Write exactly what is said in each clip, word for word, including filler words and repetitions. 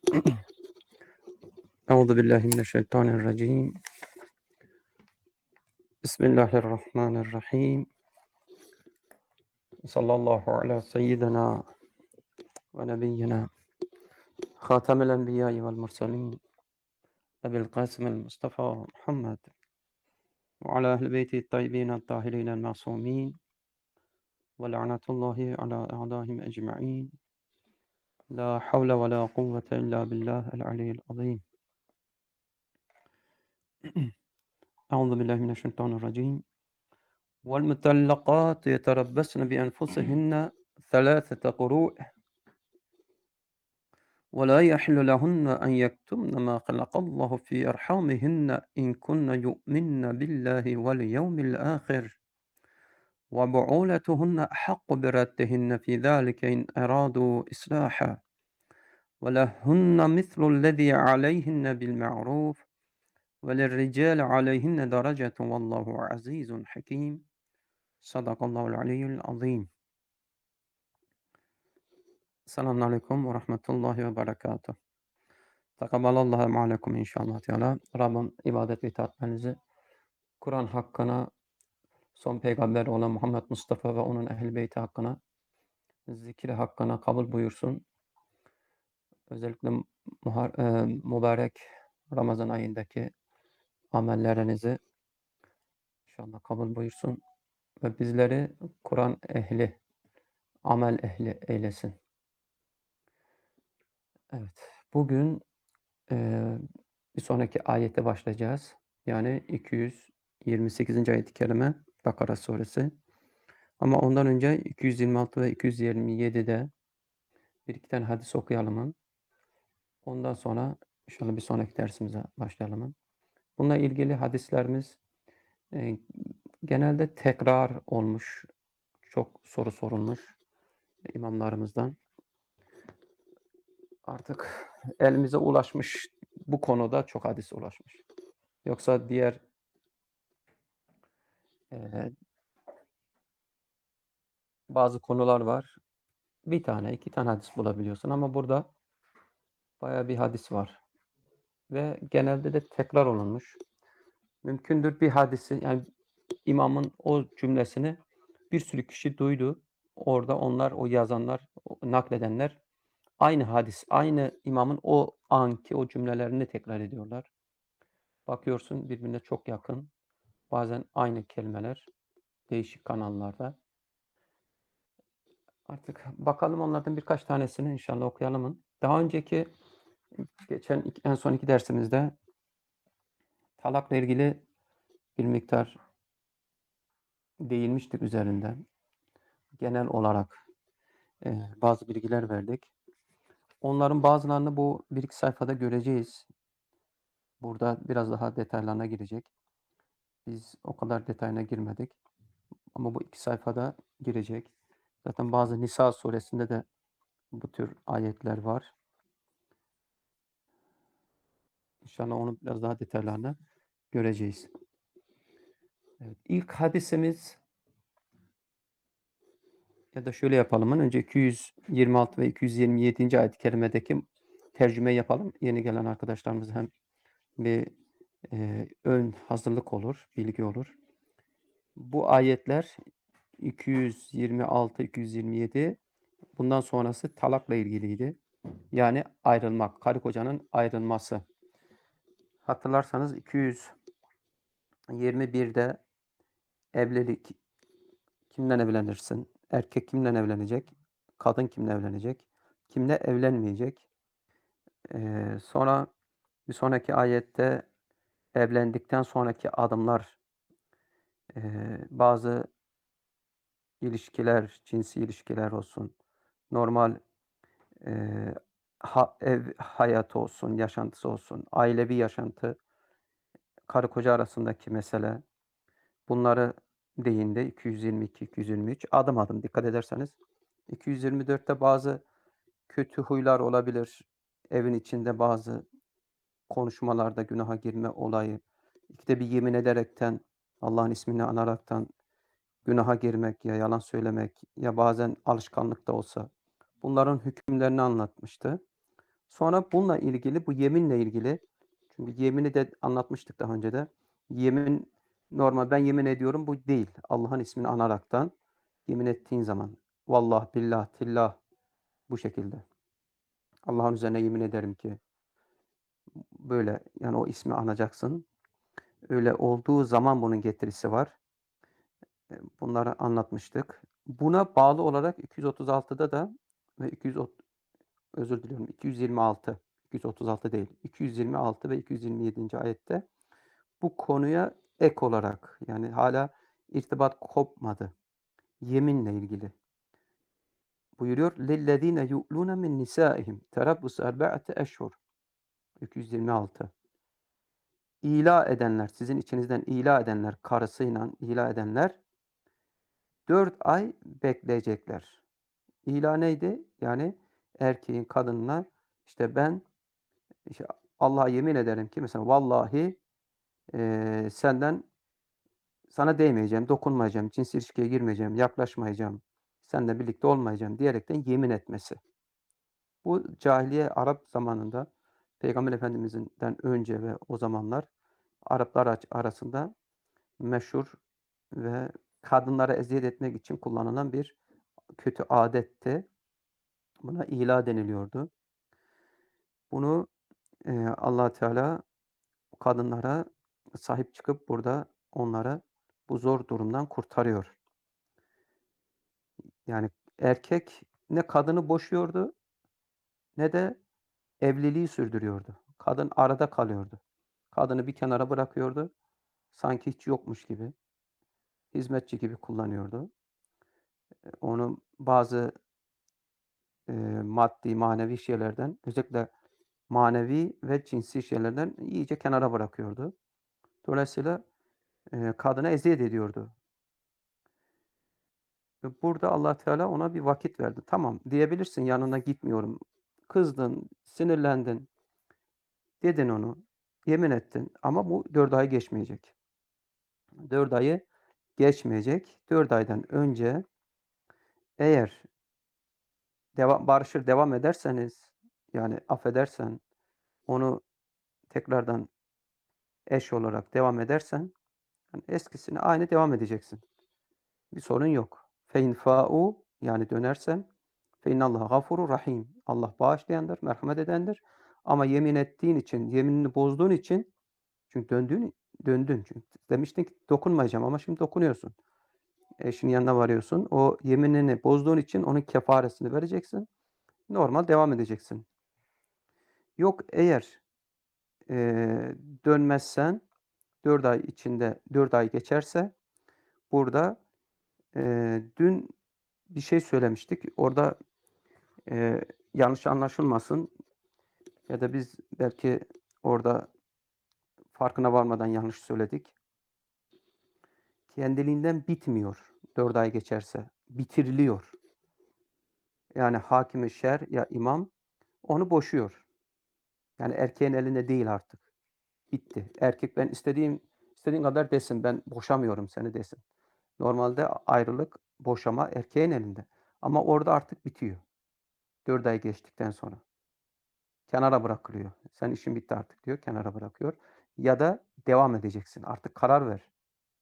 Euzu billahi mineşşeytanirracim. Bismillahirrahmanirrahim. Sallallahu ala seyyidina ve nebiyyina Hatemel enbiya'i vel murselin Ebil Kasimil Mustafa Muhammed ve ala ehl beyti tayyibin tahirin masumin ve la'natullahi ala a'dahim ecma'in. La havle ve la kuvvete illa billahil aliyyil azim. Euzu billahi mineşşeytanirracim. Vel mutallaqat yeterabbasna bi enfusihinne thalâthete quru' ولا يحل لهن أن يكتمن ما خلق الله في أرحامهن إن كن يؤمن بالله واليوم الآخر وبعولتهن أحق بردهن في ذلك إن أرادوا إصلاحا ولهن مثل الذي عليهن بالمعروف وللرجال عليهن درجة والله عزيز حكيم صدق الله العلي العظيم. Selamun Aleyküm ve Rahmetullahi ve Berekatuhu. Tekabbalallahu ma'alekum inşallah Teala. Rabbim ibadet ve itaatlerinizi Kur'an hakkına, son peygamber olan Muhammed Mustafa ve onun ehl-i beyti hakkına, zikri hakkına kabul buyursun. Özellikle muhar, e, mübarek Ramazan ayındaki amellerinizi inşallah kabul buyursun ve bizleri Kur'an ehli, amel ehli eylesin. Evet, bugün e, bir sonraki ayete başlayacağız. Yani iki yüz yirmi sekizinci ayet-i kerime Bakara suresi. Ama ondan önce iki yüz yirmi altı ve iki yüz yirmi yedi'de bir iki tane hadis okuyalım. Ondan sonra inşallah bir sonraki dersimize başlayalım. Bununla ilgili hadislerimiz e, genelde tekrar olmuş. Çok soru sorulmuş imamlarımızdan. Artık elimize ulaşmış, bu konuda çok hadis ulaşmış. Yoksa diğer e, bazı konular var. Bir tane, iki tane hadis bulabiliyorsun ama burada bayağı bir hadis var. Ve genelde de tekrar olunmuş. Mümkündür bir hadisi, yani imamın o cümlesini bir sürü kişi duydu. Orada onlar, o yazanlar, o nakledenler aynı hadis, aynı imamın o anki o cümlelerini tekrar ediyorlar. Bakıyorsun birbirine çok yakın. Bazen aynı kelimeler değişik kanallarda. Artık bakalım onlardan birkaç tanesini inşallah okuyalım. Daha önceki geçen en son iki dersimizde talakla ilgili bir miktar değinmiştik üzerinden. Genel olarak e, bazı bilgiler verdik. Onların bazılarını bu bir iki sayfada göreceğiz. Burada biraz daha detaylarına girecek. Biz o kadar detayına girmedik. Ama bu iki sayfada girecek. Zaten bazı Nisa suresinde de bu tür ayetler var. İnşallah onu biraz daha detaylarına göreceğiz. Evet, ilk hadisimiz, ya da şöyle yapalım. Önce iki yüz yirmi altı ve iki yüz yirmi yedinci ayet-i kerimedeki tercümeyi yapalım. Yeni gelen arkadaşlarımız hem bir e, ön hazırlık olur, bilgi olur. Bu ayetler iki yüz yirmi altı iki yüz yirmi yedi, bundan sonrası talakla ilgiliydi. Yani ayrılmak, karı kocanın ayrılması. Hatırlarsanız iki yüz yirmi bir'de evlilik, kimden evlenirsin? Erkek kimden evlenecek? Kadın kimle evlenecek? Kimle evlenmeyecek? Ee, sonra bir sonraki ayette evlendikten sonraki adımlar, e, bazı ilişkiler, cinsi ilişkiler olsun, normal e, ha, ev hayatı olsun, yaşantısı olsun, ailevi yaşantı, karı koca arasındaki mesele, bunları değindi. iki yüz yirmi iki iki yüz yirmi üç adım adım dikkat ederseniz. iki yüz yirmi dört'te bazı kötü huylar olabilir. Evin içinde bazı konuşmalarda günaha girme olayı. İkide bir yemin ederekten, Allah'ın ismini anaraktan günaha girmek ya yalan söylemek ya bazen alışkanlık da olsa bunların hükümlerini anlatmıştı. Sonra bununla ilgili, bu yeminle ilgili, çünkü yemini de anlatmıştık daha önce de. Yemin normal ben yemin ediyorum bu değil. Allah'ın ismini anaraktan yemin ettiğin zaman vallah, billah, tillah bu şekilde. Allah'ın üzerine yemin ederim ki böyle yani o ismi anacaksın. Öyle olduğu zaman bunun getirisi var. Eee, bunları anlatmıştık. Buna bağlı olarak iki yüz otuz altıda da ve iki yüz ot özür diliyorum iki yüz yirmi altı, iki yüz otuz altı değil, iki yüz yirmi altı ve iki yüz yirmi yedinci ayette bu konuya ek olarak yani hâlâ irtibat kopmadı. Yeminle ilgili buyuruyor. لِلَّذ۪ينَ يُؤْلُونَ مِنْ نِسَائِهِمْ تَرَبُّصُ أَرْبَعَةِ أَشْهُرٍ iki yüz yirmi altı. İla edenler, sizin içinizden ila edenler, karısıyla ila edenler dört ay bekleyecekler. İla neydi? Yani erkeğin kadınına işte ben işte Allah'a yemin ederim ki mesela vallahi, eee, senden sana değmeyeceğim, dokunmayacağım, cinsel ilişkiye girmeyeceğim, yaklaşmayacağım, seninle birlikte olmayacağım diyerekten yemin etmesi. Bu cahiliye Arap zamanında Peygamber Efendimiz'den önce ve o zamanlar Araplar aç arasında meşhur ve kadınlara eziyet etmek için kullanılan bir kötü adetti. Buna ila deniliyordu. Bunu, eee, Allah Teala kadınlara sahip çıkıp burada onları bu zor durumdan kurtarıyor. Yani erkek ne kadını boşuyordu ne de evliliği sürdürüyordu. Kadın arada kalıyordu. Kadını bir kenara bırakıyordu. Sanki hiç yokmuş gibi, hizmetçi gibi kullanıyordu. Eee, onu bazı, eee, maddi, manevi şeylerden, özellikle manevi ve cinsi şeylerden iyice kenara bırakıyordu. Dolayısıyla, eee, kadına eziyet ediyordu. Ve burada Allah Teala ona bir vakit verdi. Tamam, diyebilirsin, yanına gitmiyorum. Kızdın, sinirlendin, dedin onu, yemin ettin ama bu dört ay geçmeyecek. dört ayı geçmeyecek. dört aydan önce eğer deva barışır devam ederseniz, yani affedersen, onu tekrardan eş olarak devam edersen, hani, eskisine aynı devam edeceksin. Bir sorun yok. Fe in fâ'û yani dönersen fe innallâhe gafurur rahîm. Allah bağışlayandır, merhamet edendir. Ama yemin ettiğin için, yeminini bozduğun için çünkü döndüğün döndün çünkü demiştin ki dokunmayacağım ama şimdi dokunuyorsun. Eşinin yanına varıyorsun. O yeminini bozduğun için onun kefaresini vereceksin. Normal devam edeceksin. Yok eğer, eee, dönmezsen dört ay içinde dört ay geçerse burada, eee, dün bir şey söylemiştik. Orada, eee, yanlış anlaşılmasın ya da biz belki orada farkına varmadan yanlış söyledik. Kendiliğinden bitmiyor dört ay geçerse, bitiriliyor. Yani hâkim-i şer ya imam onu boşuyor. Yani erkeğin elinde değil artık. Bitti. Erkek ben istediğim istediğin kadar desin, ben boşamıyorum seni desin. Normalde ayrılık, boşama erkeğin elinde. Ama orada artık bitiyor. dört ay geçtikten sonra. Kenara bırakılıyor. "Sen işin bitti artık." diyor, kenara bırakıyor. Ya da devam edeceksin. Artık karar ver.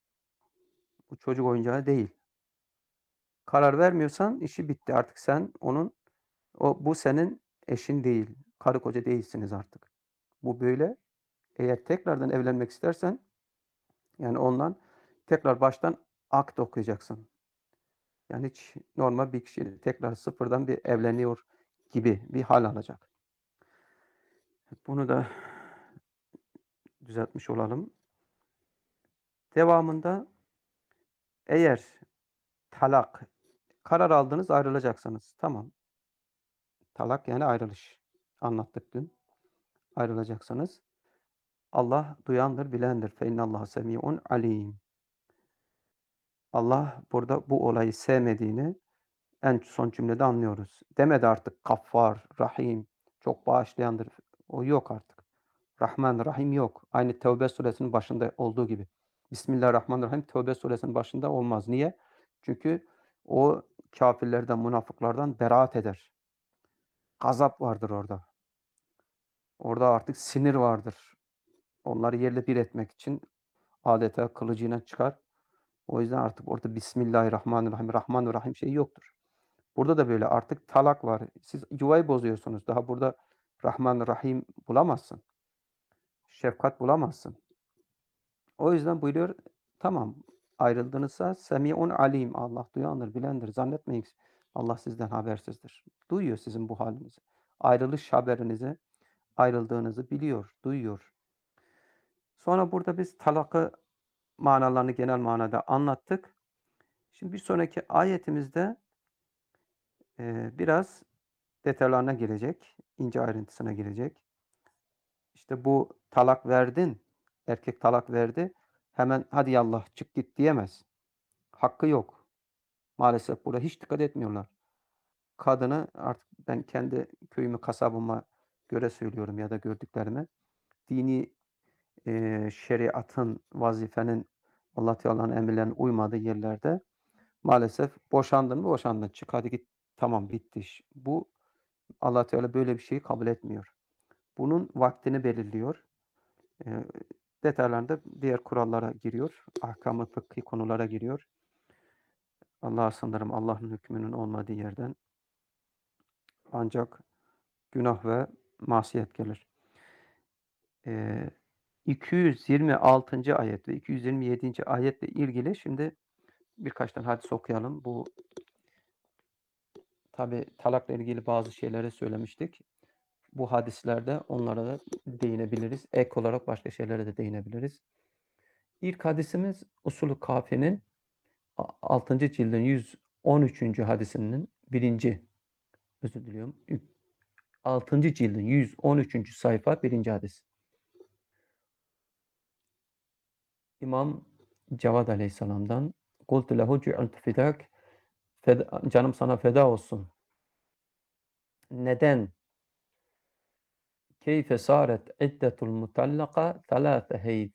Bu çocuk oyuncağı değil. Karar vermiyorsan işi bitti. Artık sen onun o bu senin eşin değil. Karı koca değilsiniz artık. Bu böyle. Eğer tekrardan evlenmek istersen, yani ondan tekrar baştan akt okuyacaksın. Yani hiç normal bir kişiyle tekrar sıfırdan bir evleniyor gibi bir hâl alacak. Bunu da düzeltmiş olalım. Devamında eğer talak, karar aldınız, ayrılacaksınız. Tamam. Talak yani ayrılış. Anlattık dün. Ayrılacaksınız. Allah duyandır, bilendir. Fe innallâhe semî'un alîm. Allah burada bu olayı sevmediğini en son cümlede anlıyoruz. Demedi artık Gaffar, Rahim, çok bağışlayandır. O yok artık. Rahman, Rahim yok. Aynı Tevbe suresinin başında olduğu gibi. Bismillahirrahmanirrahim Tevbe suresinin başında olmaz. Niye? Çünkü o kâfirlerden, münafıklardan beraat eder. Gazap vardır orada. Orada artık sinir vardır. Onları yerle bir etmek için adeta kılıcıyla çıkar. O yüzden artık orada Bismillahirrahmanirrahim, Rahman ve Rahim şeyi yoktur. Burada da böyle artık talak var. Siz yuvayı bozuyorsunuz. Daha burada Rahman, Rahim bulamazsın. Şefkat bulamazsın. O yüzden buyuruyor, tamam ayrıldığınızsa Semi'un alim. Allah duyandır, bilendir. Zannetmeyin ki Allah sizden habersizdir. Duyuyor sizin bu halinizi. Ayrılış haberinizi, ayrıldığınızı biliyor, duyuyor. Sonra burada biz talakı manalarını genel manada anlattık. Şimdi bir sonraki ayetimizde eee, biraz detaylarına girecek, ince ayrıntısına girecek. İşte bu talak verdin, erkek talak verdi, hemen hadi yallah çık git diyemez. Hakkı yok. Maalesef burada hiç dikkat etmiyorlar. Kadını artık ben kendi köyümü, kasabıma göre söylüyorum ya da gördüklerimi. Dini eee, şeriatın, vazifenin, Allah Teala'nın emirlerine uymadığı yerlerde maalesef boşandın mı boşandın. Çık hadi git. Tamam bitti iş. Bu Allah Teala böyle bir şeyi kabul etmiyor. Bunun vaktini belirliyor. Eee, detaylarında diğer kurallara giriyor. Ahkam-ı fıkhi konulara giriyor. Allah'a sığınırım Allah'ın hükmünün olmadığı yerden ancak günah ve masiyet gelir. Eee, iki yüz yirmi altıncı ayet ve iki yüz yirmi yedinci ayetle ilgili şimdi birkaç tane hadis okuyalım. Bu tabi talakla ilgili bazı şeyleri söylemiştik. Bu hadislerde onlara da değinebiliriz. Ek olarak başka şeylere de değinebiliriz. İlk hadisimiz Usulü Kafi'nin altıncı cildin yüz on üçüncü hadisinin birinci özür diliyorum. altıncı cildin yüz on üçüncü sayfa birinci hadis. İmam Cevad Aleyhisselam'dan "Kultu lehu cu'iltu fidak" canım sana feda olsun. Neden? Keyfe saret iddetul mutallaka thalâfe heyd.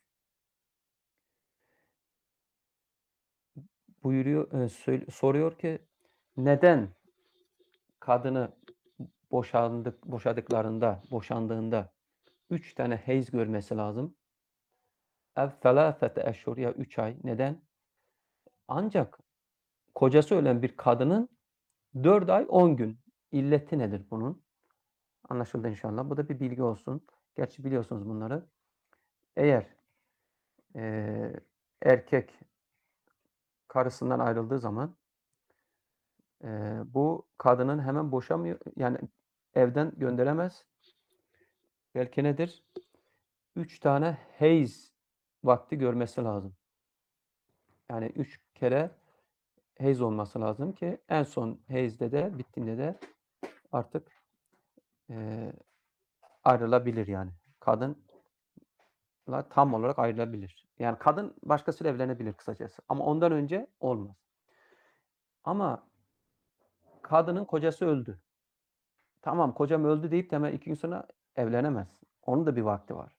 Buyuruyor, e, söyle, soruyor ki neden kadını boşandık, boşadıklarında, boşandığında üç tane heyz görmesi lazım? Ev thalâfete eşhur ya üç ay. Neden? Ancak kocası ölen bir kadının dört ay on gün. İlleti nedir bunun? Anlaşıldı inşallah. Bu da bir bilgi olsun. Gerçi biliyorsunuz bunları. Eğer eee, erkek karısından ayrıldığı zaman eee, bu kadının hemen boşamıyor, yani evden gönderemez. Belki nedir? Üç tane heyz vakti görmesi lazım. Yani üç kere heyz olması lazım ki en son heyzde de bittiğinde de artık eee, ayrılabilir yani. Kadınla tam olarak ayrılabilir. Yani kadın başkasıyla evlenebilir kısacası. Ama ondan önce olmaz. Ama kadının kocası öldü. Tamam kocam öldü deyip de hemen iki gün sonra evlenemez. Onun da bir vakti var.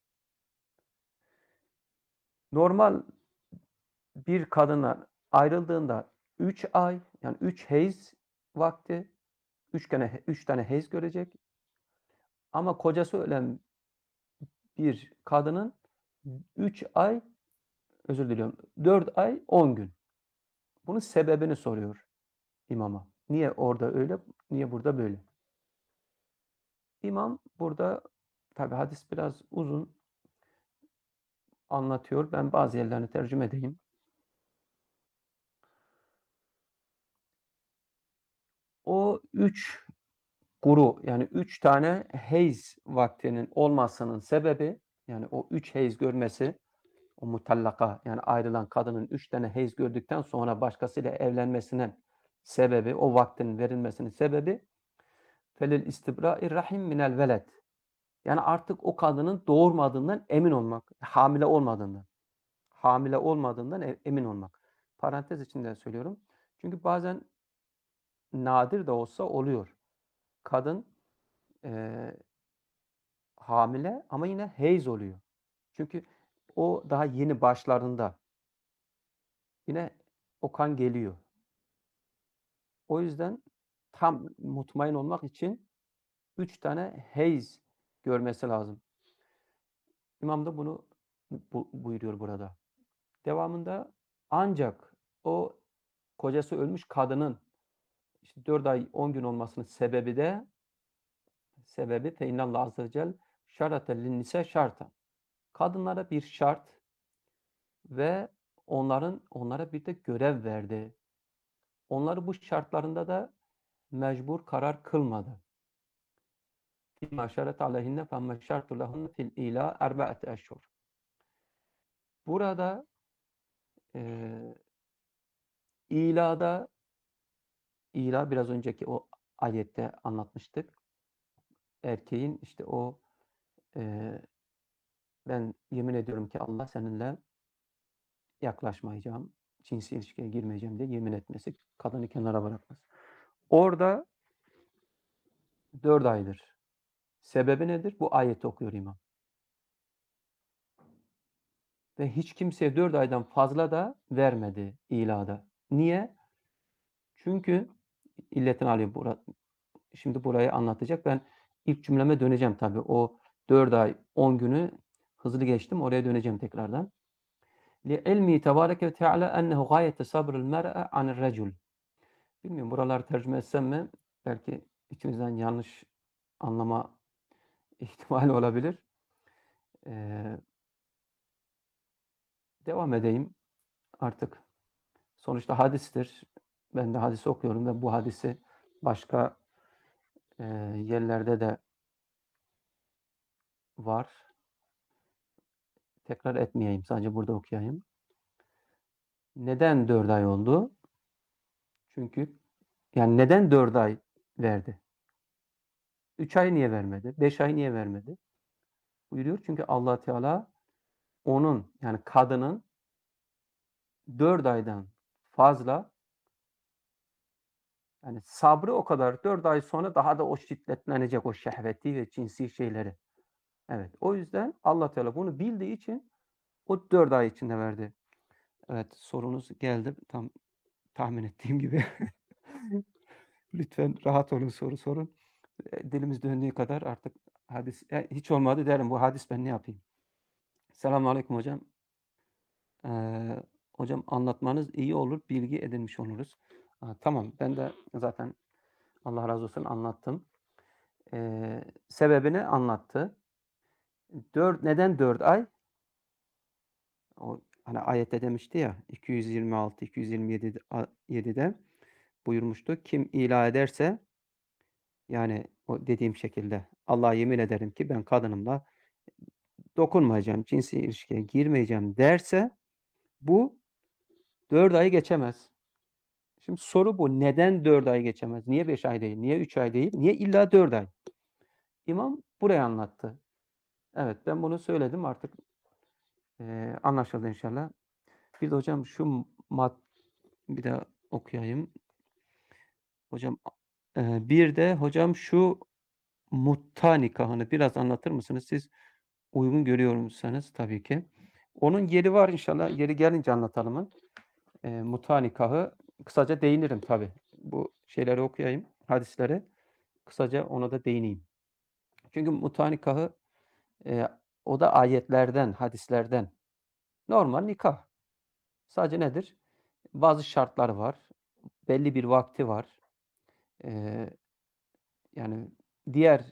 Normal bir kadına ayrıldığında üç ay yani üç heyz vakti, üç tane üç tane heyz görecek. Ama kocası ölen bir kadının üç ay, özür diliyorum, dört ay on gün. Bunun sebebini soruyor imama. Niye orada öyle, niye burada böyle? İmam burada, tabi hadis biraz uzun anlatıyor. Ben bazı yerlerini tercüme edeyim. O üç guru yani üç tane heyz vaktinin olmasının sebebi, yani o üç heyz görmesi, o mutallaka yani ayrılan kadının üç tane heyz gördükten sonra başkasıyla evlenmesinin sebebi, o vaktin verilmesinin sebebi felil istibra'i rahim minel veled. Yani artık o kadının doğurmadığından emin olmak, hamile olmadığından. Hamile olmadığından e emin olmak. Parantez içinde söylüyorum. Çünkü bazen nadir de olsa oluyor. Kadın eee, hamile ama yine heyz oluyor. Çünkü o daha yeni başlarında. Yine o kan geliyor. O yüzden tam mutmain olmak için üç tane heyz görmesi lazım. İmam da bunu bu buyuruyor burada. Devamında ancak o kocası ölmüş kadının işte dört ay on gün olmasının sebebi de sebebi fe innallah azze ve celle şerate linnise şartan. Kadınlara bir şart ve onların onlara bir de görev verdi. Onları bu şartlarında da mecbur karar kılmadı. فِيمَا شَرَتْ عَلَيْهِنَّ فَمَّا شَرْتُ لَهُنَّ فِي الْاِلَى اَرْبَعَةِ اَشْهُرٍ. Burada e, ilada ila biraz önceki o ayette anlatmıştık. Erkeğin işte o e, ben yemin ediyorum ki Allah seninle yaklaşmayacağım, cinsi ilişkiye girmeyeceğim diye yemin etmesi, kadını kenara bırakması. Orada dört aydır. Sebebi nedir? Bu ayeti okuyor imam. Ve hiç kimseye dört aydan fazla da vermedi ilada. Niye? Çünkü illetini alıyor. Bura, şimdi burayı anlatacak. Ben ilk cümleme döneceğim tabii. O dört ay on günü hızlı geçtim. Oraya döneceğim tekrardan. لِعِلْمِهِ تَبَارَكَ وَتَعَالَى أَنَّهُ غَايَةَ صَبْرِ الْمَرْأَ عَنِ الرَّجُلِ. Bilmiyorum buraları tercüme etsem mi? Belki içimizden yanlış anlama ihtimali olabilir. Ee, devam edeyim artık. Sonuçta hadistir. Ben de hadisi okuyorum ve bu hadisi başka e, yerlerde de var. Tekrar etmeyeyim. Sadece burada okuyayım. Neden dört ay oldu? Çünkü yani neden dört ay verdi? üç ay niye vermedi? beş ay niye vermedi? Buyuruyor çünkü Allah Teala onun yani kadının dört aydan fazla yani sabrı o kadar dört ay sonra daha da o şiddetlenecek o şehveti ve cinsi şeyleri. Evet. O yüzden Allah Teala bunu bildiği için o dört ay içinde verdi. Evet, sorunuz geldi. Tam tahmin ettiğim gibi. Lütfen rahat olun, soru sorun. Eee, dilimiz döndüğü kadar artık hadis eee, hiç olmadı derim, bu hadis ben ne yapayım? Selamünaleyküm hocam. Eee, hocam anlatmanız iyi olur, bilgi edinmiş oluruz. Ha, tamam, ben de zaten Allah razı olsun anlattım. Eee, sebebini anlattı. Dört neden dört ay? O hani ayette demişti ya iki yüz yirmi altı iki yüz yirmi yedi a yedide buyurmuştu. Kim ilah ederse yani o dediğim şekilde Allah'a yemin ederim ki ben kadınımla dokunmayacağım, cinsi ilişkiye girmeyeceğim derse bu dört ayı geçemez. Şimdi soru bu. Neden dört ay geçemez? Niye beş ay değil? Niye üç ay değil? Niye illa dört ay? İmam burayı anlattı. Evet, ben bunu söyledim artık eee, anlaşıldı inşallah. Bir de hocam şu mat bir daha okuyayım. Hocam eee, bir de hocam şu mutta nikahını biraz anlatır mısınız? Siz uygun görüyor musunuz? Tabii ki. Onun yeri var inşallah. Yeri gelince anlatalım mı? Eee, muta nikahı kısaca değinirim tabii. Bu şeyleri okuyayım, hadisleri. Kısaca ona da değineyim. Çünkü muta nikahı eee, o da ayetlerden, hadislerden. Normal nikah. Sadece nedir? Bazı şartlar var. Belli bir vakti var. Eee, yani diğer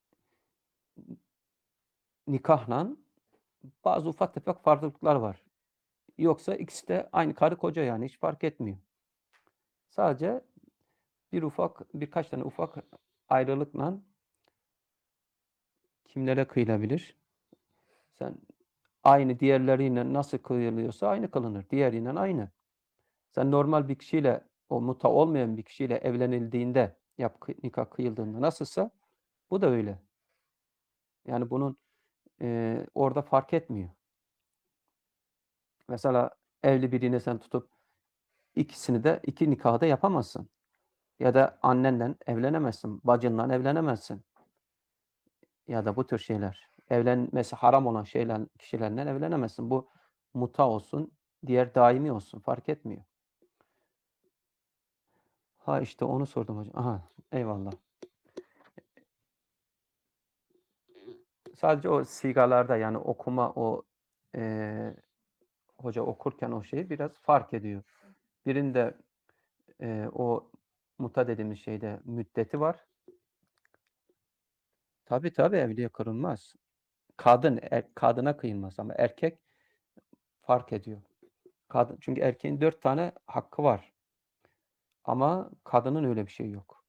nikahla bazı ufak tefek farklılıklar var. Yoksa ikisi de aynı karı koca yani hiç fark etmiyor. Sadece bir ufak birkaç tane ufak ayrılıkla kimlere kıyılabilir? Sen aynı diğerleriyle nasıl kıyılıyorsa aynı kılınır. Diğeriyle aynı. Sen normal bir kişiyle o muta olmayan bir kişiyle evlenildiğinde yap nikah kıyıldığında nasılsa bu da öyle. Yani bunun eee, orada fark etmiyor. Mesela evli birini sen tutup ikisini de iki nikahı da yapamazsın. Ya da annenle evlenemezsin, bacınla evlenemezsin. Ya da bu tür şeyler. Evlenmesi haram olan şeyler, kişilerle evlenemezsin. Bu muta olsun, diğer daimi olsun fark etmiyor. Ha işte onu sordum hocam. Aha, eyvallah. Sadece o sigalarda yani okuma o, eee, hoca okurken o şeyi biraz fark ediyor. Birinde, eee, o muta dediğimiz şeyde müddeti var. Tabii, tabii, evliya kırılmaz. Kadın, er kadına kıyılmaz ama erkek fark ediyor. Kadın çünkü erkeğin dört tane hakkı var ama kadının öyle bir şeyi yok.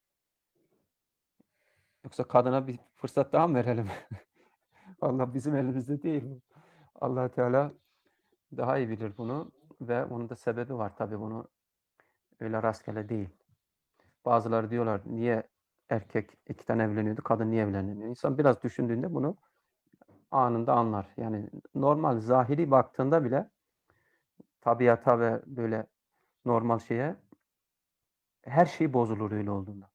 Yoksa kadına bir fırsat daha mı verelim? Valla bizim elimizde değil bu. Allah Teala daha iyi bilir bunu ve onun da sebebi var tabii bunu öyle rastgele değil. Bazıları diyorlar niye erkek iki tane evleniyordu, kadın niye evlenemiyor? İnsan biraz düşündüğünde bunu anında anlar. Yani normal zahiri baktığında bile tabiata ve böyle normal şeye her şey bozulur öyle olduğunda.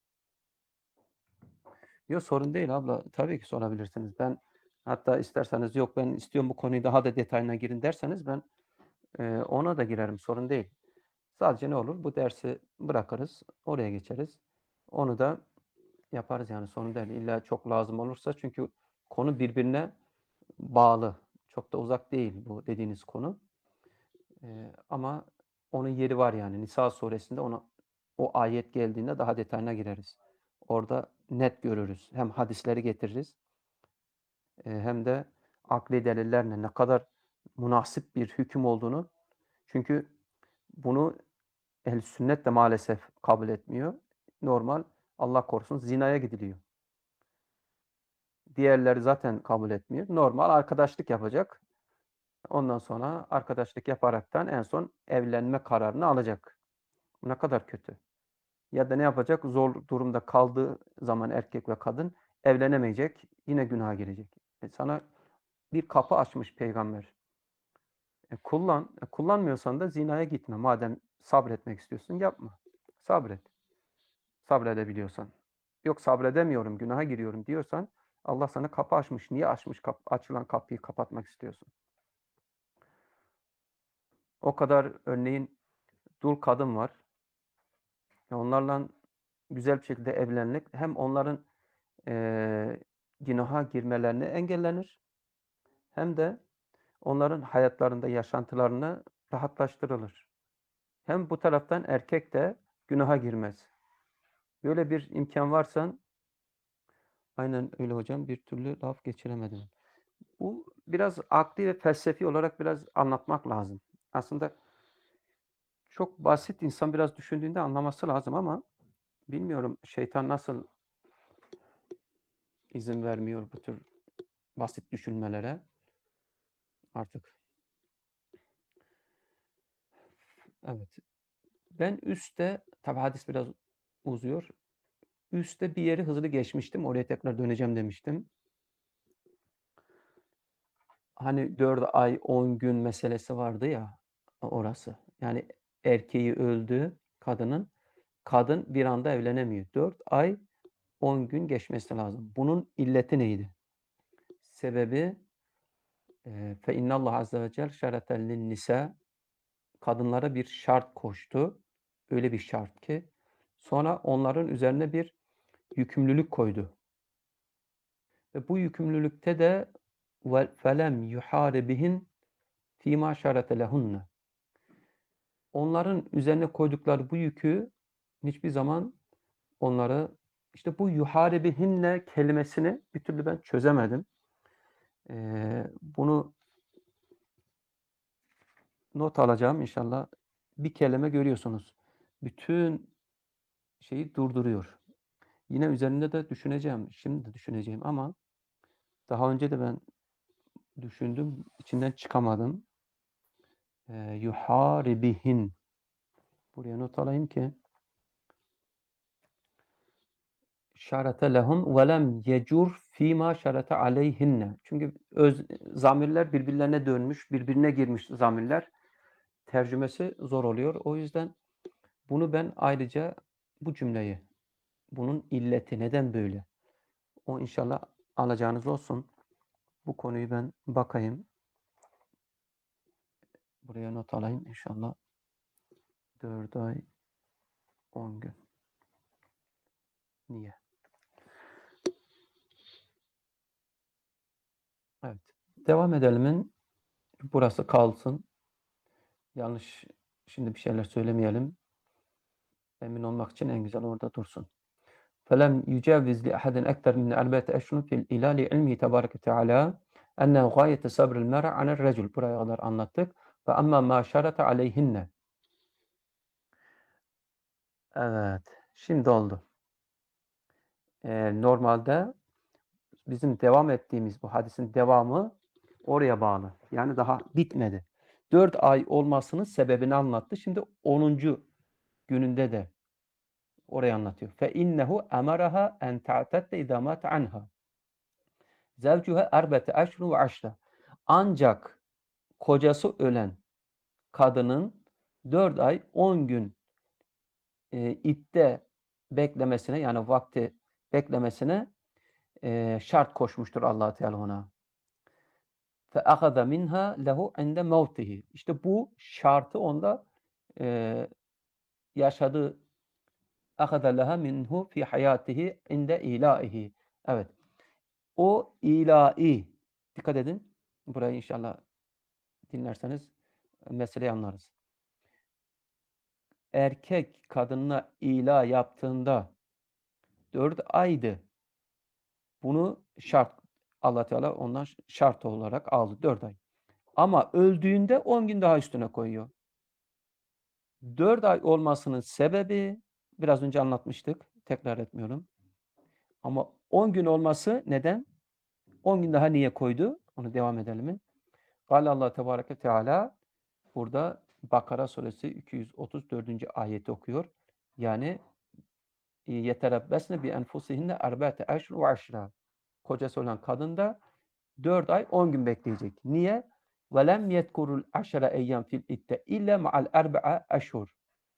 Yok sorun değil abla. Tabii ki sorabilirsiniz. Ben hatta isterseniz yok ben istiyorum bu konuyu daha da detayına girin derseniz ben eee, ona da girerim sorun değil. Sadece ne olur bu dersi bırakırız oraya geçeriz. Onu da yaparız yani sorun değil. İlla çok lazım olursa çünkü konu birbirine bağlı. Çok da uzak değil bu dediğiniz konu. Eee, ama onun yeri var yani. Nisa suresinde onu o ayet geldiğinde daha detayına gireriz. Orada net görürüz. Hem hadisleri getiririz, eee, hem de akli delillerle ne kadar münasip bir hüküm olduğunu. Çünkü bunu ehl sünnet de maalesef kabul etmiyor. Normal Allah korusun zinaya gidiliyor. Diğerleri zaten kabul etmiyor. Normal arkadaşlık yapacak. Ondan sonra arkadaşlık yaparaktan en son evlenme kararını alacak. Bu ne kadar kötü. Ya da ne yapacak? Zor durumda kaldığı zaman erkek ve kadın evlenemeyecek. Yine günaha girecek. E sana bir kapı açmış peygamber. E kullan. E kullanmıyorsan da zinaya gitme. Madem sabretmek istiyorsun yapma. Sabret. Sabredebiliyorsan. Yok sabredemiyorum, günaha giriyorum diyorsan Allah sana kapı açmış. Niye açmış? Kap açılan kapıyı kapatmak istiyorsun. O kadar örneğin dul kadın var. E onlarla güzel bir şekilde evlenmek hem onların eee günaha girmelerine engellenir hem de onların hayatlarında yaşantılarını rahatlaştırılır. Hem bu taraftan erkek de günaha girmez. Böyle bir imkan varsa aynen öyle hocam bir türlü laf geçiremedim. Bu biraz akli ve felsefi olarak biraz anlatmak lazım. Aslında çok basit insan biraz düşündüğünde anlaması lazım ama bilmiyorum şeytan nasıl izin vermiyor bu tür basit düşünmelere artık. Evet. Ben üstte tabi hadis biraz uzuyor. Üstte bir yeri hızlı geçmiştim. Oraya tekrar döneceğim demiştim. Hani dört ay on gün meselesi vardı ya orası. Yani erkeği öldü kadının. Kadın bir anda evlenemiyor. dört ay on gün geçmesi lazım. Bunun illeti neydi? Sebebi eee fe innallah azze ve celle şereten linnisa kadınlara bir şart koştu. Öyle bir şart ki sonra onların üzerine bir yükümlülük koydu. Ve bu yükümlülükte de ve felem yuharibihin fîmâ şerete lehunne. Onların üzerine koydukları bu yükü hiçbir zaman onları işte bu yuharibihinne kelimesini bir türlü ben çözemedim. Eee, bunu not alacağım inşallah. Bir kelime görüyorsunuz. Bütün şeyi durduruyor. Yine üzerinde de düşüneceğim. Şimdi de düşüneceğim ama daha önce de ben düşündüm. İçinden çıkamadım. Eee, yuharibihin. Buraya not alayım ki şarate lehum ve lem yecur fîmâ şarate aleyhinne. Çünkü öz zamirler birbirlerine dönmüş, birbirine girmiş zamirler. Tercümesi zor oluyor. O yüzden bunu ben ayrıca bu cümleyi, bunun illeti neden böyle? O inşallah alacağınız olsun. Bu konuyu ben bakayım. Buraya not alayım inşallah. dört ay on gün. Niye? Evet. Devam edelim. Burası kalsın. Yanlış şimdi bir şeyler söylemeyelim. Emin olmak için en güzel orada dursun. فَلَمْ يُجَاوِزْ لِأَحَدٍ أَكْثَرَ مِنْ أَرْبَعَةِ أَشْهُرٍ فِي الْإِلَى لِعِلْمِهِ تَبَارَكَ وَتَعَالَى أَنَّهُ غَايَةُ صَبْرِ الْمَرْءِ عَلَى الرَّجُلِ. Buraya kadar anlattık. وَأَمَّا مَا شَرَطَ عَلَيْهِنَّ. Evet. Şimdi oldu. Ee, normalde bizim devam ettiğimiz bu hadisin devamı oraya bağlı. Yani daha bitmedi. Dört ay olmasının sebebini anlattı. Şimdi onuncu gününde de orayı anlatıyor. فَاِنَّهُ اَمَرَهَا اَنْ تَعْتَدَّ اِذَا مَاتَ عَنْهَا زَوْجُهَا اَرْبَةَ اَشْرُ وَعَشْرًا. Ancak kocası ölen kadının dört ay on gün e, idde beklemesine, yani vakti beklemesine e, şart koşmuştur Allah Teala ona. فَأَخَذَ مِنْهَا لَهُ عِنْدَ مَوْتِهِ. İşte bu şartı onda e, yaşadığı اَخَذَ لَهَا مِنْهُ فِي حَيَاتِهِ عِنْدَ اِلَٰئِهِ. Evet. O ilahi, dikkat edin, burayı inşallah dinlerseniz meseleyi anlarız. Erkek kadınına ila yaptığında dört aydı. Bunu şart, Allah Teala ondan şart olarak aldı dört ay. Ama öldüğünde on gün daha üstüne koyuyor. dört ay olmasının sebebi biraz önce anlatmıştık. Tekrar etmiyorum. Ama on gün olması neden? on gün daha niye koydu? Onu devam edelim mi? Kâle Allah Tebareke Teala, burada Bakara suresi iki yüz otuz dördüncü ayeti okuyor. Yani yeterebbesne bi enfusihinne erba'ate eşhur ve aşra. Kocası olan kadın da dört ay on gün bekleyecek. Niye? Ve lem yetkurul aşra eyyam fil idde illa ma'al erba'a eşhur.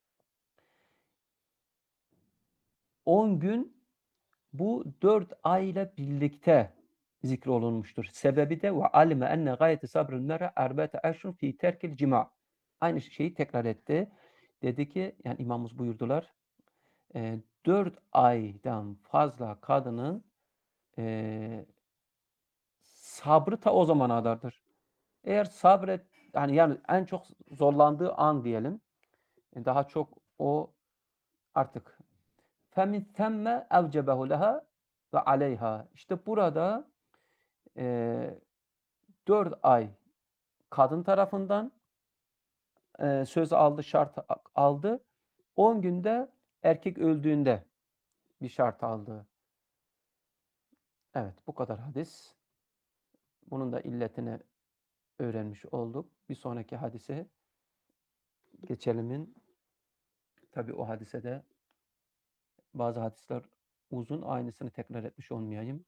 on gün bu dört ay ile birlikte zikrolunmuştur. Sebebi de ve alime enne gayeti sabrül mer'e erba'ate eşhur fi terkil cima. Aynı şeyi tekrar etti. Dedi ki, yani imamımız buyurdular, e, dört aydan fazla kadının e, sabrı ta o zamana kadardır. Eğer sabret, yani, yani en çok zorlandığı an diyelim, daha çok o artık فَمِنْ ثَمَّ اَوْجَبَهُ لَهَا وَعَلَيْهَا. İşte burada e, dört ay kadın tarafından e, söz aldı, şart aldı. on günde erkek öldüğünde bir şart aldı. Evet, bu kadar hadis. Bunun da illetini öğrenmiş olduk. Bir sonraki hadise geçelimin. Tabi o hadisede bazı hadisler uzun, aynısını tekrar etmiş olmayayım.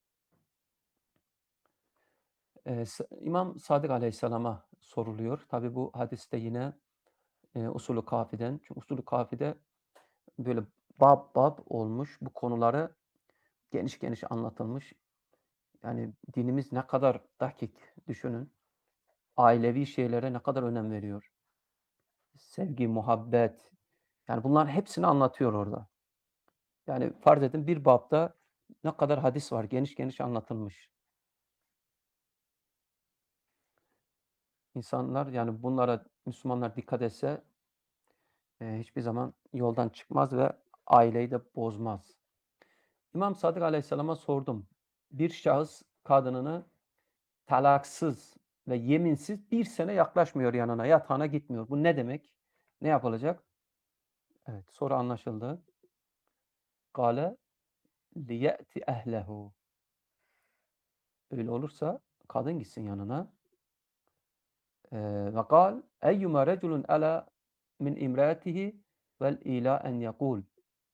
Ee, İmam Sadık Aleyhisselam'a soruluyor. Tabi bu hadiste yine e, usulü kafiden. Çünkü usulü kafide böyle bab bab olmuş. Bu konuları geniş geniş anlatılmış. Yani dinimiz ne kadar dakik, düşünün. Ailevi şeylere ne kadar önem veriyor. Sevgi, muhabbet. Yani bunların hepsini anlatıyor orada. Yani farz edin bir babda ne kadar hadis var. Geniş geniş anlatılmış. İnsanlar, yani bunlara Müslümanlar dikkat etse e, hiçbir zaman yoldan çıkmaz ve aileyi de bozmaz. İmam Sadık Aleyhisselam'a sordum. Bir şahıs kadınını talaksız ve yeminsiz bir sene yaklaşmıyor yanına, yatağına gitmiyor. Bu ne demek? Ne yapılacak? Evet, soru anlaşıldı. Kale liye'ti ehlehu. Öyle olursa kadın gitsin yanına. Ve kal eyyuma reculun ala min imraatihi vel ila en yakul.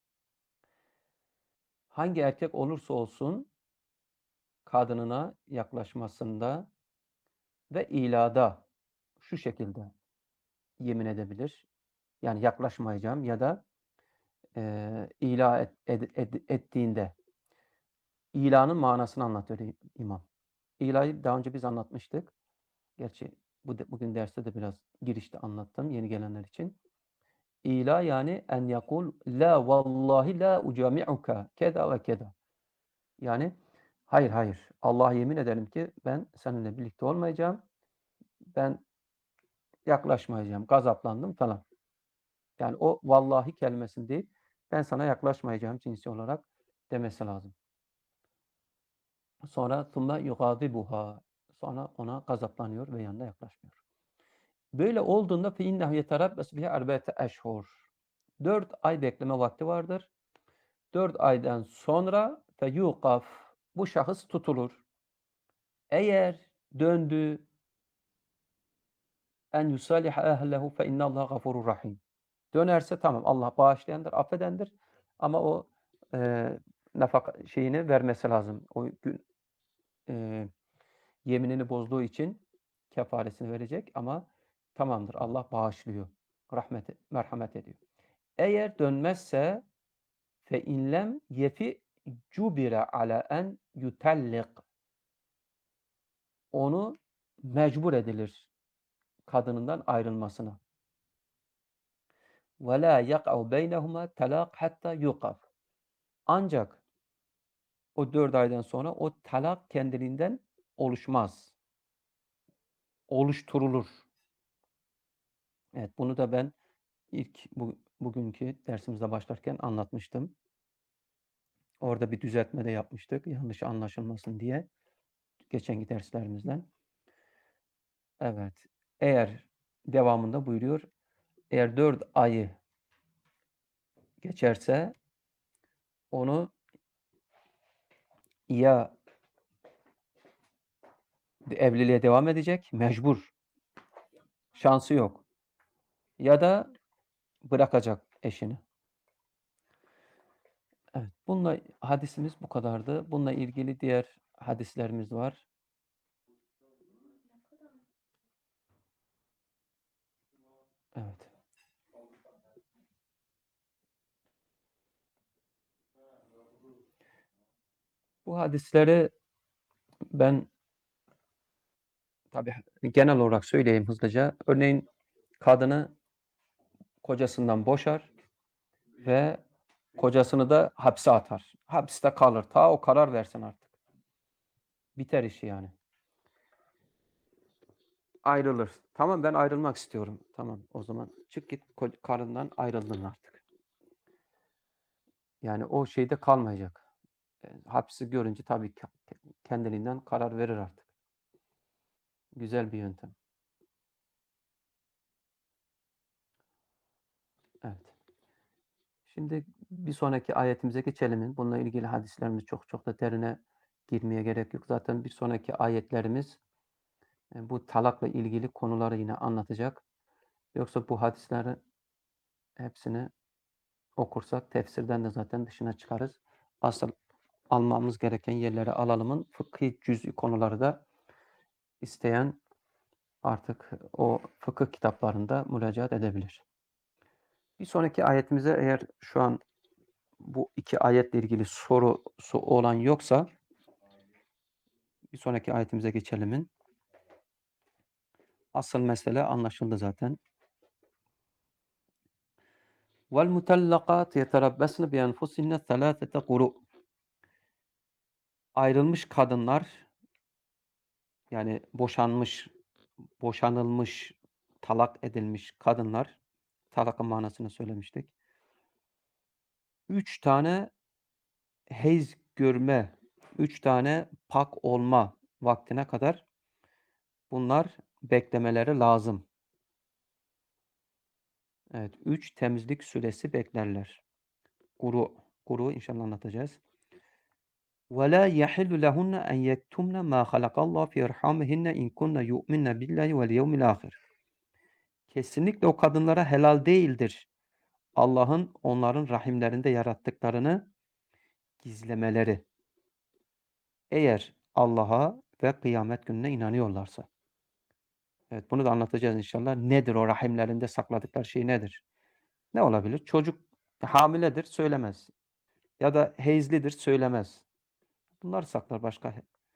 Hangi erkek olursa olsun kadınına yaklaşmasında ve ilada şu şekilde yemin edebilir. Yani yaklaşmayacağım ya da e, ila et, et, et, ettiğinde ilanın manasını anlatıyor imam. İlayı daha önce biz anlatmıştık. Gerçi bu de, bugün derste de biraz girişte anlattım yeni gelenler için. İla yani en yakul la vallahi la ucami'uka keda ve keda. Yani Hayır, hayır. Allah'a yemin ederim ki ben seninle birlikte olmayacağım. Ben yaklaşmayacağım. Gazaplandım falan. Yani o vallahi kelimesini değil, ben sana yaklaşmayacağım cinsi olarak demesi lazım. Sonra ثُمَّ يُغَاضِبُهَا Sonra ona gazaplanıyor ve yanına yaklaşmıyor. Böyle olduğunda فَاِنَّهُ يَتَرَبَّسُ بِهَا اَرْبَعَةَ اَشْهُرٍ Dört ay bekleme vakti vardır. Dört aydan sonra فَيُوقَفْ Bu şahıs tutulur. Eğer döndü en yusaliha ehlehu fe innallaha gafurur rahim. Dönerse tamam Allah bağışlayandır, affedendir. Ama o e, nafaka şeyini vermesi lazım. O gün e, yeminini bozduğu için kefaresini verecek ama tamamdır. Allah bağışlıyor. Rahmet, merhamet ediyor. Eğer dönmezse fe inlem yefi cubire ala en yutallik onu mecbur edilir kadınından ayrılmasına. Ve la yak'u beynehuma talak hatta yuqaf. Ancak o dört aydan sonra o talak kendiliğinden oluşmaz. Oluşturulur. Evet, bunu da ben ilk bu, bugünkü dersimizde başlarken anlatmıştım. Orada bir düzeltme de yapmıştık. Yanlış anlaşılmasın diye. Geçenki derslerimizden. Evet. Eğer devamında buyuruyor. Eğer dört ayı geçerse onu ya evliliğe devam edecek, mecbur. Şansı yok. Ya da bırakacak eşini. Evet. Bununla hadisimiz bu kadardı. Bununla ilgili diğer hadislerimiz var. Evet. Bu hadisleri ben tabii genel olarak söyleyeyim hızlıca. Örneğin kadını kocasından boşar ve kocasını da hapse atar. Hapiste kalır. Ta o karar versin artık. Biter işi yani. Ayrılır. Tamam ben ayrılmak istiyorum. Tamam o zaman çık git karından ayrıldın artık. Yani o şeyde kalmayacak. E, hapsi görünce tabii kendiliğinden karar verir artık. Güzel bir yöntem. Evet. Şimdi bir sonraki ayetimize geçelim. Bununla ilgili hadislerimiz çok çok da derine girmeye gerek yok. Zaten bir sonraki ayetlerimiz e, bu talakla ilgili konuları yine anlatacak. Yoksa bu hadisleri hepsini okursak tefsirden de zaten dışına çıkarız. Asıl almamız gereken yerlere alalımın fıkhi cüz'i konuları da isteyen artık o fıkıh kitaplarında müracaat edebilir. Bir sonraki ayetimize eğer şu an bu iki ayetle ilgili sorusu olan yoksa bir sonraki ayetimize geçelim. Asıl mesele anlaşıldı zaten. Vel mutallaqat yeterabbasna bi enfusihinne selasete quru. Ayrılmış kadınlar yani boşanmış, boşanılmış, talak edilmiş kadınlar talakın manasını söylemiştik. Üç tane heyz görme, üç tane pak olma vaktine kadar bunlar beklemeleri lazım. Evet, üç temizlik süresi beklerler. Kuru, kuru inşallah anlatacağız. وَلَا يَحِلُّ لَهُنَّ أَنْ يَكْتُمْنَ مَا خَلَقَ اللّٰهُ فِي اَرْحَامِهِنَّ اِنْ كُنَّ يُؤْمِنَّ بِاللّٰهِ وَالْيَوْمِ الْآخِرِ Kesinlikle o kadınlara helal değildir. Allah'ın onların rahimlerinde yarattıklarını gizlemeleri. Eğer Allah'a ve kıyamet gününe inanıyorlarsa. Evet, bunu da anlatacağız inşallah. Nedir o rahimlerinde sakladıkları şey nedir? Ne olabilir? Çocuk hamiledir, söylemez. Ya da heyzlidir, söylemez. Bunlar saklar başka.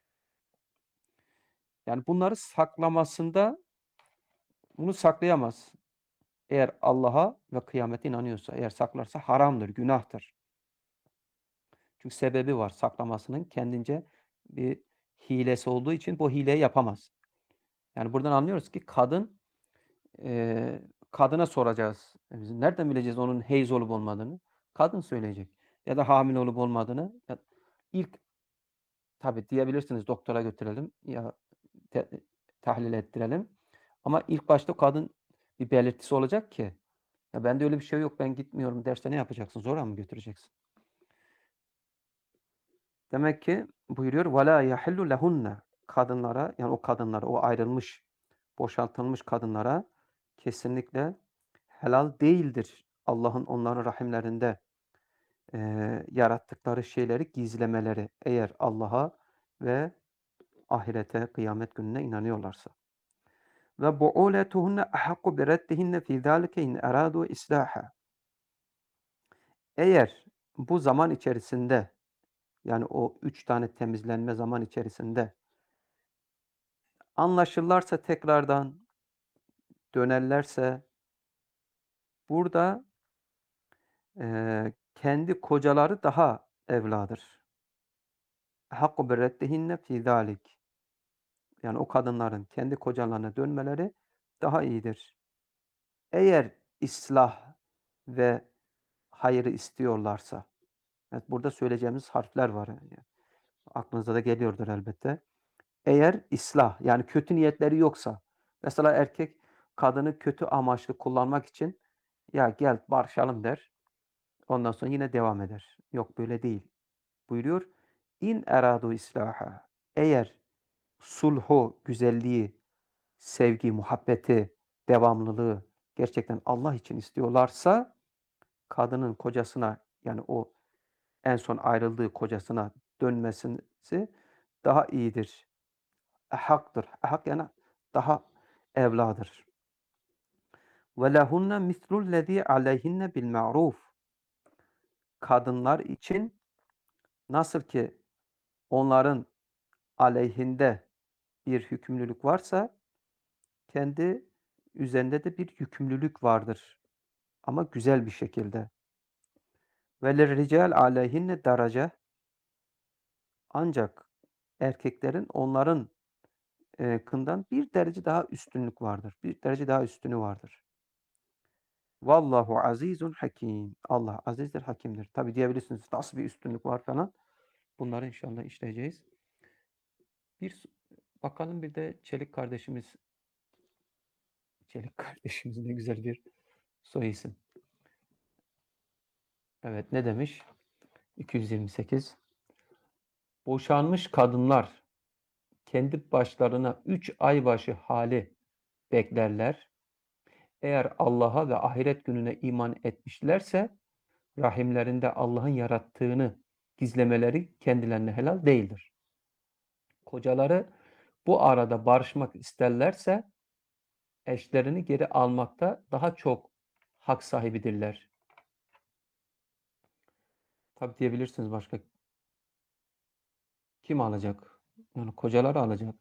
Yani bunları saklamasında bunu saklayamaz. Eğer Allah'a ve kıyamete inanıyorsa, eğer saklarsa haramdır, günahtır. Çünkü sebebi var saklamasının kendince bir hilesi olduğu için bu hileyi yapamaz. Yani buradan anlıyoruz ki kadın, eee, kadına soracağız. E, biz nereden bileceğiz onun hayız olup olmadığını? Kadın söyleyecek ya da hamile olup olmadığını. Ya ilk tabii diyebilirsiniz doktora götürelim ya te tahlil ettirelim ama ilk başta kadın bir belirtisi olacak ki, "Ya, bende öyle bir şey yok, ben gitmiyorum." derse ne yapacaksın? Zorla mı götüreceksin? Demek ki buyuruyor وَلَا يَحِلُّ لَهُنَّ kadınlara, yani o kadınlara, o ayrılmış, boşaltılmış kadınlara kesinlikle helal değildir. Allah'ın onların rahimlerinde, eee, yarattıkları şeyleri gizlemeleri eğer Allah'a ve ahirete, kıyamet gününe inanıyorlarsa. Ve bu'ulatuhunne ahakku bi reddihinne fî zâlike in erâdû islâha. Eğer bu zaman içerisinde, yani o üç tane temizlenme zaman içerisinde anlaşırlarsa tekrardan, dönerlerse burada, eee, kendi kocaları daha evladır. Hakku bi reddihinne fî zâlik. Yani o kadınların kendi kocalarına dönmeleri daha iyidir. Eğer islah ve hayrı istiyorlarsa, evet, burada söyleyeceğimiz harfler var. Yani aklınıza da geliyordur elbette. Eğer islah, yani kötü niyetleri yoksa, mesela erkek kadını kötü amaçlı kullanmak için ya gel barışalım der. Ondan sonra yine devam eder. Yok böyle değil. Buyuruyor. İn eradu islaha. Eğer sulhu, güzelliği, sevgi, muhabbeti, devamlılığı gerçekten Allah için istiyorlarsa kadının kocasına, yani o en son ayrıldığı kocasına dönmesi daha iyidir. Ehaktır. Ehak yani daha evladır. Ve lehunne mislullezî aleyhinne bil ma'ruf. Kadınlar için nasıl ki onların aleyhinde bir hükümlülük varsa kendi üzerinde de bir yükümlülük vardır. Ama güzel bir şekilde. Ve lirrical aleyhinne derece. Ancak erkeklerin onların eee, kından bir derece daha üstünlük vardır. Bir derece daha üstünü vardır. Vallahu azizun hakim. Allah azizdir, hakimdir. Tabi diyebilirsiniz nasıl bir üstünlük var falan. Bunları inşallah işleyeceğiz. Bir bakalım bir de Çelik kardeşimiz, Çelik kardeşimiz ne güzel bir soy isim. Evet, ne demiş? iki yüz yirmi sekiz. Boşanmış kadınlar kendi başlarına üç ay başı hali beklerler. Eğer Allah'a ve ahiret gününe iman etmişlerse rahimlerinde Allah'ın yarattığını gizlemeleri kendilerine helal değildir. Kocaları bu arada barışmak isterlerse eşlerini geri almakta daha çok hak sahibidirler. Tabi diyebilirsiniz başka kim alacak? Yani kocaları alacak.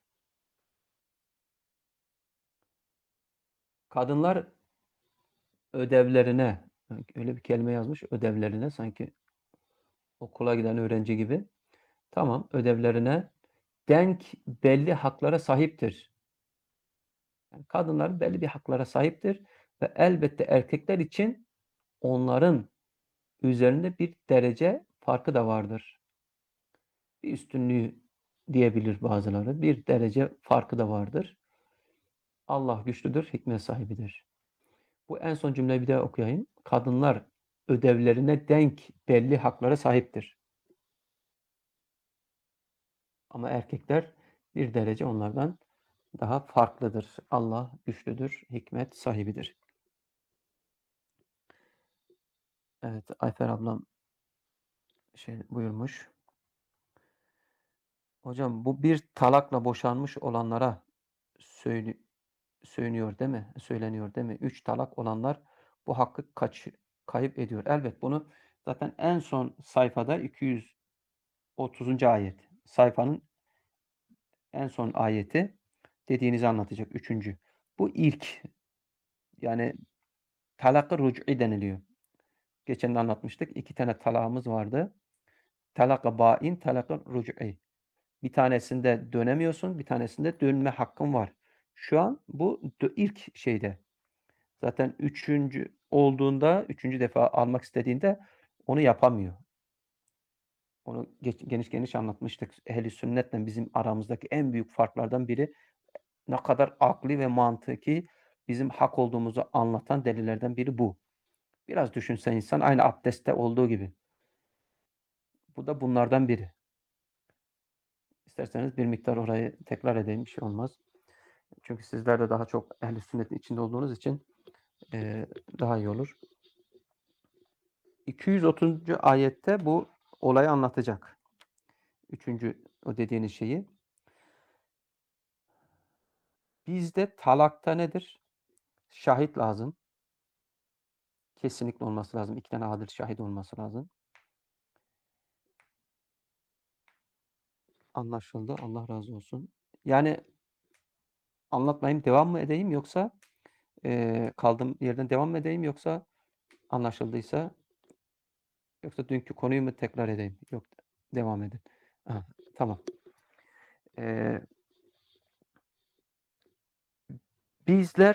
Kadınlar ödevlerine, öyle bir kelime yazmış, ödevlerine, sanki okula giden öğrenci gibi. Tamam, ödevlerine denk belli haklara sahiptir. Yani kadınlar belli bir haklara sahiptir ve elbette erkekler için onların üzerinde bir derece farkı da vardır. Bir üstünlüğü diyebilir bazıları. Bir derece farkı da vardır. Allah güçlüdür, hikmet sahibidir. Bu en son cümleyi bir daha okuyayım. Kadınlar ödevlerine denk belli haklara sahiptir. Ama erkekler bir derece onlardan daha farklıdır. Allah güçlüdür, hikmet sahibidir. Evet, Ayfer ablam şey buyurmuş. Hocam bu bir talakla boşanmış olanlara söyle, söyleniyor değil mi? Söyleniyor değil mi? Üç talak olanlar bu hakkı kaç, kayıp ediyor. Elbet bunu zaten en son sayfada iki yüz otuzuncu ayet. Sayfanın en son ayeti dediğinizi anlatacak. Üçüncü. Bu ilk, yani talak-ı rüc'i deniliyor. Geçen de anlatmıştık. İki tane talağımız vardı. Talak-ı bâin, talak-ı rüc'i. Bir tanesinde dönemiyorsun, bir tanesinde dönme hakkın var. Şu an bu dö ilk şeyde. Zaten üçüncü olduğunda, üçüncü defa almak istediğinde onu yapamıyor. Onu geç geniş geniş anlatmıştık. Ehl-i sünnetle bizim aramızdaki en büyük farklardan biri ne kadar akli ve mantıki bizim hak olduğumuzu anlatan delillerden biri bu. Biraz düşünse insan aynı abdestte olduğu gibi. Bu da bunlardan biri. İsterseniz bir miktar orayı tekrar edeyim, bir şey olmaz. Çünkü sizler de daha çok ehl-i sünnetin içinde olduğunuz için, eee, daha iyi olur. iki yüz otuzuncu ayette bu olayı anlatacak. Üçüncü o dediğiniz şeyi. Bizde talakta nedir? Şahit lazım. Kesinlikle olması lazım. iki tane adil şahit olması lazım. Anlaşıldı. Allah razı olsun. Yani anlatmayayım, devam mı edeyim yoksa, eee, kaldığım yerden devam mı edeyim yoksa anlaşıldıysa yoksa dünkü konuyu mu tekrar edeyim? Yok, devam edin. Ha, tamam. Eee bizler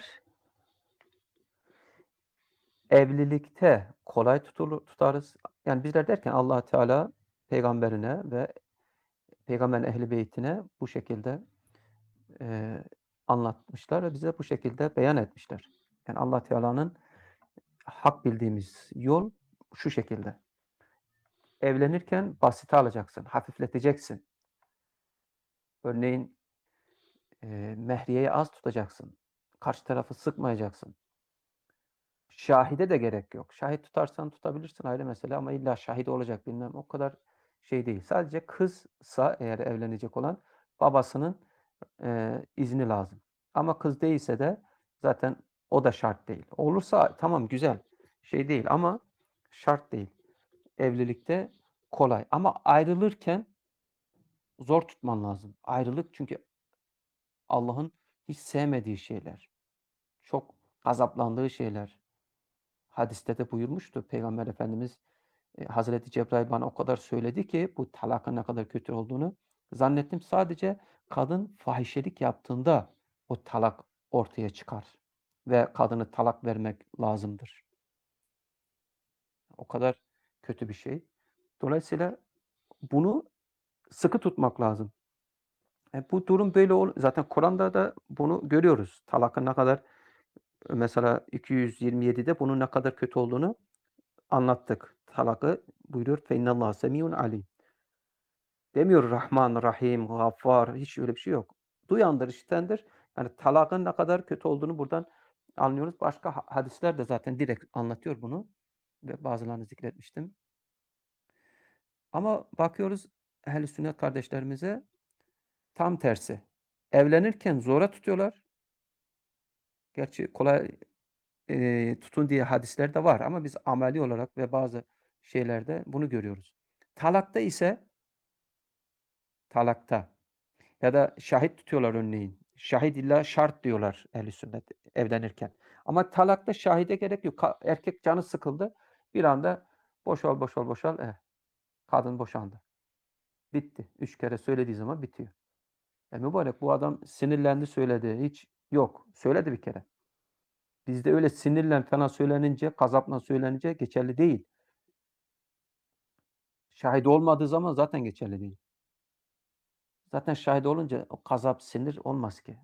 evlilikte kolay tutulu tutarız. Yani bizler derken Allah Teala peygamberine ve peygamberin ehli beytine bu şekilde, eee, anlatmışlar ve bize bu şekilde beyan etmişler. Yani Allah Teala'nın hak bildiğimiz yol şu şekilde. Evlenirken basite alacaksın, hafifleteceksin. Örneğin, eee, mehriyeyi az tutacaksın. Karşı tarafı sıkmayacaksın. Şahide de gerek yok. Şahit tutarsan tutabilirsin ayrı mesele ama illa şahit olacak bilmem o kadar şey değil. Sadece kızsa eğer evlenecek olan babasının, eee, izni lazım. Ama kız değilse de zaten o da şart değil. Olursa tamam güzel, şey değil ama şart değil. Evlilikte kolay ama ayrılırken zor tutman lazım. Ayrılık çünkü Allah'ın hiç sevmediği şeyler. Çok gazaplandığı şeyler. Hadiste de buyurmuştu Peygamber Efendimiz, eee, Hazreti Cebrail bana o kadar söyledi ki bu talakın ne kadar kötü olduğunu. Zannettim sadece kadın fahişelik yaptığında o talak ortaya çıkar ve kadını talak vermek lazımdır. O kadar kötü bir şey. Dolayısıyla bunu sıkı tutmak lazım. E, bu durum böyle ol zaten Kur'an'da da bunu görüyoruz. Talakın ne kadar mesela iki yüz yirmi yedide bunun ne kadar kötü olduğunu anlattık. Talakı buyuruyor فَاِنَّ اللّٰهَ سَمِيعٌ عَلِيمٌ. Demiyor Rahman, Rahim, Gaffar hiç öyle bir şey yok. Duyandır, işitendir. Yani talakın ne kadar kötü olduğunu buradan anlıyoruz. Başka ha hadisler de zaten direkt anlatıyor bunu ve bazılarını zikretmiştim. Ama bakıyoruz ehl-i sünnet kardeşlerimize tam tersi. Evlenirken zora tutuyorlar. Gerçi kolay, eee, tutun diye hadisler de var ama biz ameli olarak ve bazı şeylerde bunu görüyoruz. Talakta ise talakta ya da şahit tutuyorlar örneğin. Şahit illa şart diyorlar ehl-i sünnet evlenirken. Ama talakta şahide gerek yok. Ka erkek canı sıkıldı. Bir anda boşal, boşal, boşal, eh, kadın boşandı. Bitti. üç kere söylediği zaman bitiyor. E, mübarek bu adam sinirlendi söyledi. Hiç yok. Söyledi bir kere. Bizde öyle sinirlen falan söylenince, gazapla söylenince geçerli değil. Şahit olmadığı zaman zaten geçerli değil. Zaten şahit olunca o gazap, sinir olmaz ki.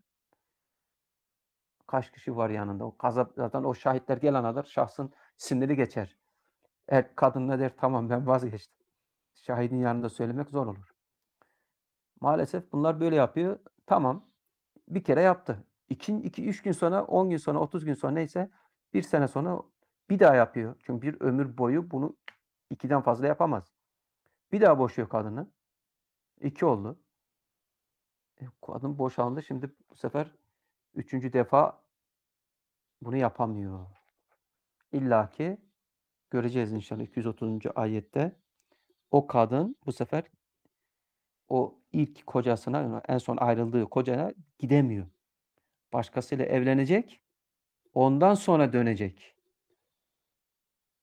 Kaç kişi var yanında? O gazap zaten o şahitler gelene kadar şahsın siniri geçer. Er kadın ne der? "Tamam, ben vazgeçtim." Şahidin yanında söylemek zor olur. Maalesef bunlar böyle yapıyor. Tamam, bir kere yaptı. İkin iki üç gün sonra, on gün sonra, otuz gün sonra neyse bir sene sonra bir daha yapıyor. Çünkü bir ömür boyu bunu ikiden fazla yapamaz. Bir daha boşuyor kadını. iki oldu. E, kadın boşandı. Şimdi bu sefer üçüncü defa bunu yapamıyor. İllaki göreceğiz inşallah iki yüz otuzuncu ayette o kadın bu sefer o ilk kocasına, en son ayrıldığı kocaya gidemiyor. Başkasıyla evlenecek, ondan sonra dönecek.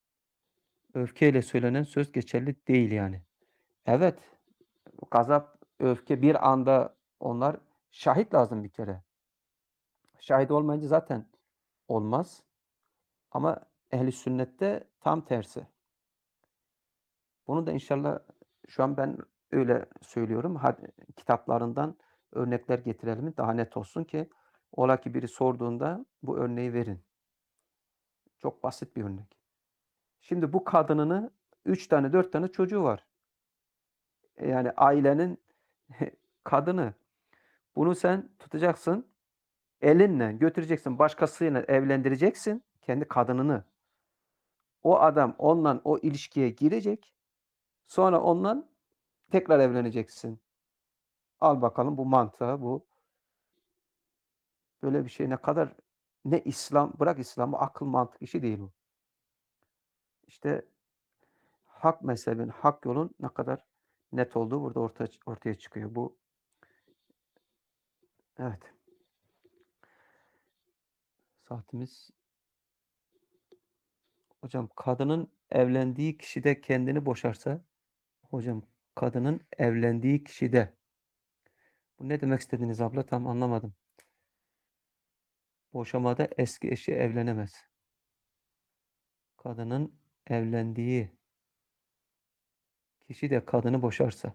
Öfkeyle söylenen söz geçerli değil yani. Evet, gazap öfke bir anda onlar şahit lazım bir kere. Şahit olmayınca zaten olmaz ama ehli sünnette tam tersi. Bunu da inşallah şu an ben öyle söylüyorum. Had kitaplarından örnekler getirelim daha net olsun ki ola ki biri sorduğunda bu örneği verin. Çok basit bir örnek. Şimdi bu kadınını üç tane dört tane çocuğu var. Yani ailenin kadını. Bunu sen tutacaksın, elinle götüreceksin, başkasıyla evlendireceksin kendi kadınını. O adam onunla o ilişkiye girecek. Sonra onunla tekrar evleneceksin. Al bakalım bu mantığa, bu böyle bir şey ne kadar ne İslam, bırak İslam'ı, akıl mantık işi değil bu. İşte hak mezhebin, hak yolun ne kadar net olduğu burada ortaya ortaya çıkıyor. Bu evet. Saatimiz hocam kadının evlendiği kişi de kendini boşarsa hocam kadının evlendiği kişi de bu ne demek istediğiniz abla tam anlamadım. Boşamada eski eşi evlenemez. Kadının evlendiği kişi de kadını boşarsa.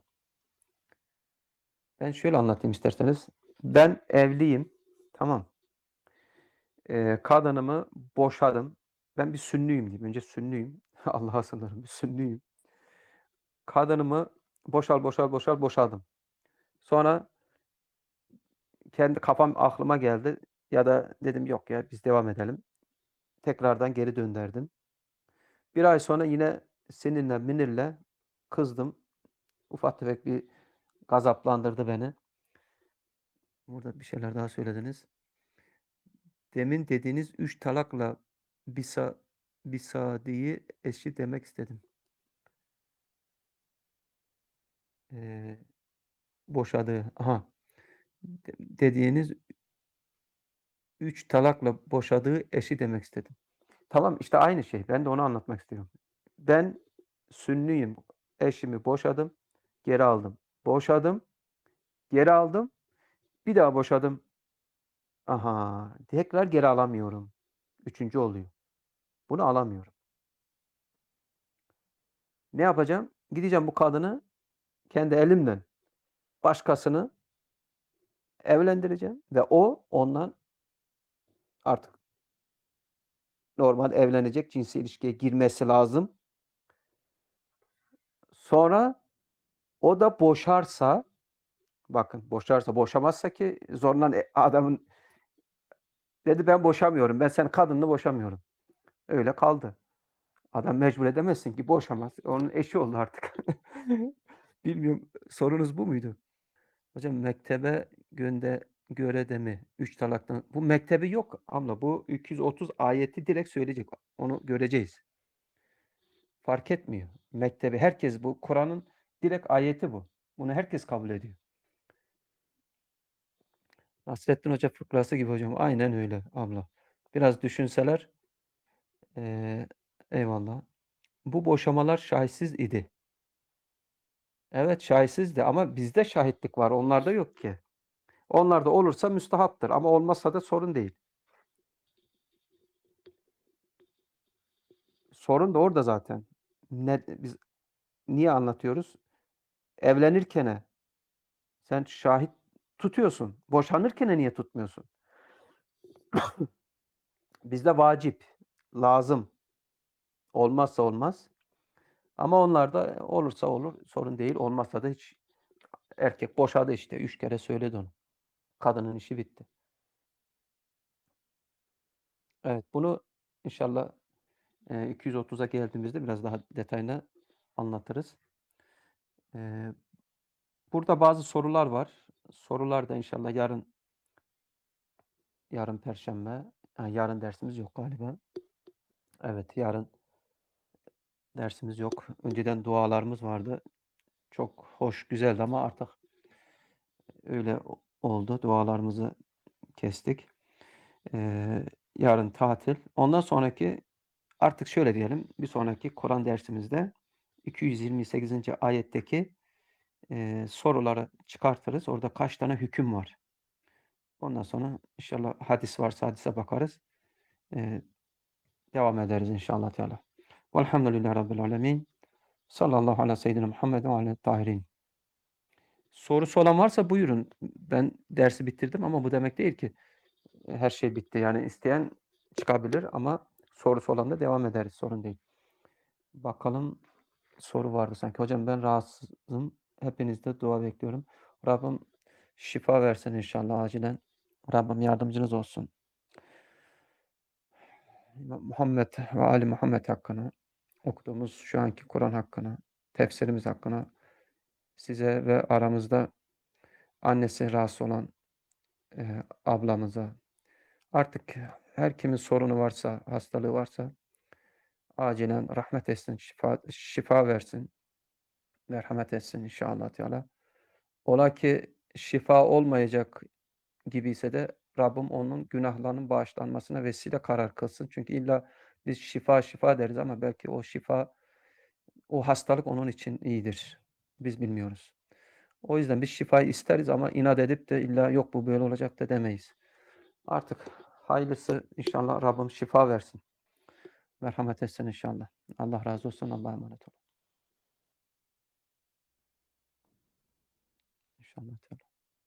Ben şöyle anlatayım isterseniz. Ben evliyim. Tamam. Ee, kadınımı boşadım. Ben bir sünniyim diyeyim. Önce sünniyim. Allah'a sığınırım. Bir sünniyim. Kadınımı boşal boşal boşal boşadım. Sonra kendi kafam aklıma geldi. Ya da dedim yok ya biz devam edelim. Tekrardan geri döndürdüm. Bir ay sonra yine seninle minirle kızdım. Ufak tefek bir gazaplandırdı beni. Burada bir şeyler daha söylediniz. Demin dediğiniz üç talakla bisa bisadiyi eşi demek istedim. Eee, boşadığı. Aha. De dediğiniz üç talakla boşadığı eşi demek istedim. Tamam, işte aynı şey. Ben de onu anlatmak istiyorum. Ben Sünniyim. Eşimi boşadım, geri aldım. Boşadım, geri aldım, bir daha boşadım. Aha, tekrar geri alamıyorum. Üçüncü oluyor. Bunu alamıyorum. Ne yapacağım? Gideceğim bu kadını kendi elimle başkasını evlendireceğim ve o ondan artık normal evlenecek, cinsel ilişkiye girmesi lazım. Sonra o da boşarsa, bakın boşarsa, boşamazsa ki zorla e, adamın dedi ben boşamıyorum, ben senin kadınını boşamıyorum. Öyle kaldı. Adam mecbur edemezsin ki boşamaz. Onun eşi oldu artık. Bilmiyorum sorunuz bu muydu? Hocam mektebe gönde göre de mi? Üç talaktan. Bu mektebi yok abla. Bu iki yüz otuz ayeti direkt söyleyecek. Onu göreceğiz. Fark etmiyor. Mektebi herkes bu. Kur'an'ın direkt ayeti bu. Bunu herkes kabul ediyor. Nasrettin Hoca fıkrası gibi hocam. Aynen öyle abla. Biraz düşünseler eee, eyvallah. Bu boşamalar şahitsiz idi. Evet şahitsizdi ama bizde şahitlik var. Onlarda yok ki. Onlarda olursa müstahaptır ama olmazsa da sorun değil. Sorun da orada zaten. Ne, biz niye anlatıyoruz? Evlenirken sen şahit tutuyorsun. Boşanırken niye tutmuyorsun? Bizde vacip, lazım. Olmazsa olmaz. Ama onlarda olursa olur, sorun değil. Olmazsa da hiç erkek boşadı işte. Üç kere söyledi onu. Kadının işi bitti. Evet, bunu inşallah e, iki yüz otuza geldiğimizde biraz daha detaylı anlatırız. E, burada bazı sorular var. Sorular da inşallah yarın yarın Perşembe. Ha, yarın dersimiz yok galiba. Evet, yarın dersimiz yok. Önceden dualarımız vardı. Çok hoş, güzeldi ama artık öyle oldu. Dualarımızı kestik. Eee, yarın tatil. Ondan sonraki artık şöyle diyelim. Bir sonraki Kur'an dersimizde iki yüz yirmi sekizinci ayetteki eee, soruları çıkartırız. Orada kaç tane hüküm var? Ondan sonra inşallah hadis varsa hadise bakarız. Eee, devam ederiz inşallah teala. Velhamdülillahi Rabbil alemin. Sallallahu ala seyyidina Muhammed ve ala tahirin. Sorusu olan varsa buyurun. Ben dersi bitirdim ama bu demek değil ki her şey bitti. Yani isteyen çıkabilir ama sorusu olan da devam ederiz. Sorun değil. Bakalım, soru vardı sanki. Hocam ben rahatsızım. Hepinizde dua bekliyorum. Rabbim şifa versin inşallah acilen. Rabbim yardımcınız olsun. Muhammed ve Ali Muhammed hakkına, okuduğumuz şu anki Kur'an hakkına, tefsirimiz hakkına, size ve aramızda annesi rahatsız olan eee, ablamıza, artık her kimin sorunu varsa, hastalığı varsa acilen rahmet etsin, şifa, şifa versin, merhamet etsin inşallah Teala. Ola ki şifa olmayacak gibiyse de Rabbim onun günahlarının bağışlanmasına vesile karar kılsın. Çünkü illa biz şifa şifa deriz ama belki o şifa, o hastalık onun için iyidir. Biz bilmiyoruz. O yüzden biz şifayı isteriz ama inat edip de illa yok bu böyle olacak da demeyiz. Artık hayırlısı inşallah Rabbim şifa versin. Merhamet etsin inşallah. Allah razı olsun. Allah'a emanet olun. İnşallah.